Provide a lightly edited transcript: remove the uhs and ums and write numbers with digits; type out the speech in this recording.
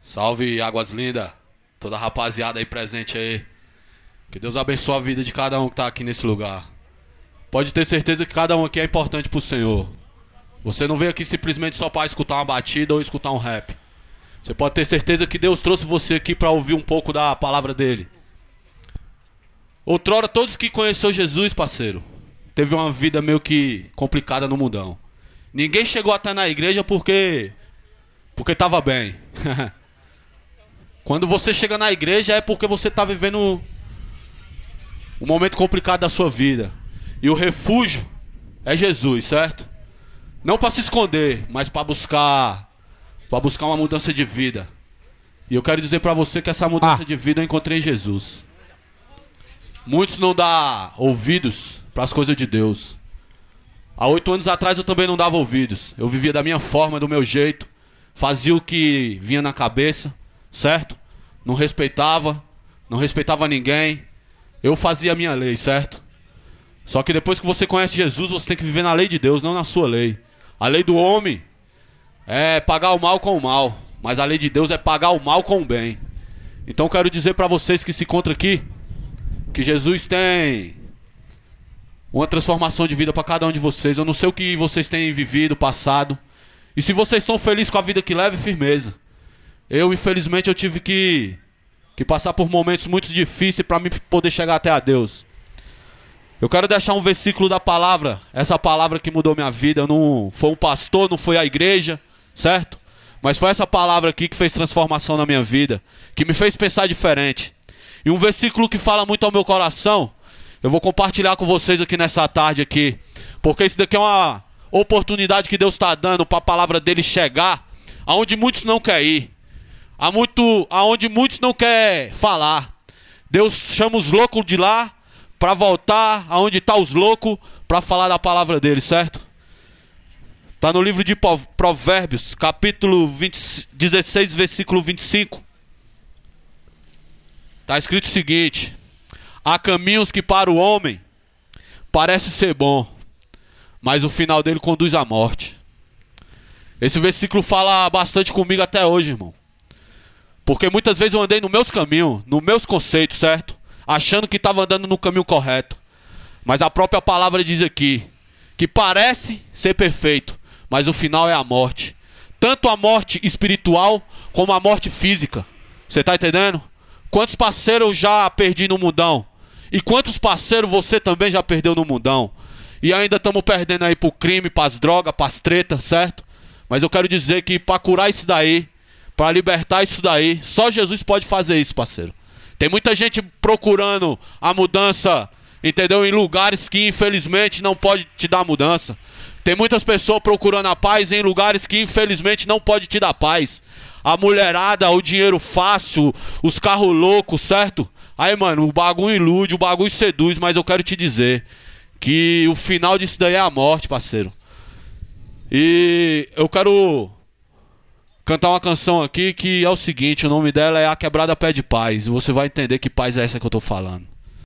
Salve, Águas Lindas. Toda a rapaziada aí presente aí. Que Deus abençoe a vida de cada um que tá aqui nesse lugar. Pode ter certeza que cada um aqui é importante pro Senhor. Você não veio aqui simplesmente só para escutar uma batida ou escutar um rap. Você pode ter certeza que Deus trouxe você aqui para ouvir um pouco da palavra dele. Outrora, todos que conheceu Jesus, parceiro, teve uma vida meio que complicada no mundão. Ninguém chegou até na igreja porque tava bem. Quando você chega na igreja é porque você tá vivendo um momento complicado da sua vida. E o refúgio é Jesus, certo? Não para se esconder, mas para buscar uma mudança de vida. E eu quero dizer para você que essa mudança de vida eu encontrei em Jesus. Muitos não dão ouvidos para as coisas de Deus. Há 8 anos atrás eu também não dava ouvidos. Eu vivia da minha forma, do meu jeito. Fazia o que vinha na cabeça, certo? Não respeitava ninguém. Eu fazia a minha lei, certo? Só que depois que você conhece Jesus, você tem que viver na lei de Deus, não na sua lei. A lei do homem é pagar o mal com o mal, mas a lei de Deus é pagar o mal com o bem. Então eu quero dizer para vocês que se encontram aqui, que Jesus tem uma transformação de vida para cada um de vocês. Eu não sei o que vocês têm vivido, passado. E se vocês estão felizes com a vida que leva, firmeza. Eu, infelizmente, eu tive que passar por momentos muito difíceis para mim poder chegar até a Deus. Eu quero deixar um versículo da palavra. Essa palavra que mudou minha vida. Não foi um pastor, não foi a igreja, certo? Mas foi essa palavra aqui que fez transformação na minha vida, que me fez pensar diferente. E um versículo que fala muito ao meu coração, eu vou compartilhar com vocês aqui nessa tarde aqui, porque isso daqui é uma oportunidade que Deus está dando para a palavra dele chegar aonde muitos não querem ir, aonde muitos não querem falar. Deus chama os loucos de lá para voltar aonde estão os loucos para falar da palavra dele, certo? Está no livro de Provérbios, capítulo 16, versículo 25. Está escrito o seguinte: há caminhos que para o homem parece ser bom, mas o final dele conduz à morte. Esse versículo fala bastante comigo até hoje, irmão. Porque muitas vezes eu andei nos meus caminhos, nos meus conceitos, certo? Achando que estava andando no caminho correto. Mas a própria palavra diz aqui que parece ser perfeito, mas o final é a morte. Tanto a morte espiritual como a morte física. Você está entendendo? Quantos parceiros eu já perdi no mundão? E quantos parceiros você também já perdeu no mundão? E ainda estamos perdendo aí pro crime, pras drogas, pras tretas, certo? Mas eu quero dizer que para curar isso daí, para libertar isso daí, só Jesus pode fazer isso, parceiro. Tem muita gente procurando a mudança, entendeu? Em lugares que infelizmente não pode te dar mudança. Tem muitas pessoas procurando a paz em lugares que infelizmente não pode te dar paz. A mulherada, o dinheiro fácil, os carros loucos, certo? Aí, mano, o bagulho ilude, o bagulho seduz, mas eu quero te dizer que o final disso daí é a morte, parceiro. E eu quero cantar uma canção aqui que é o seguinte, o nome dela é A Quebrada Pede Paz. E você vai entender que paz é essa que eu tô falando.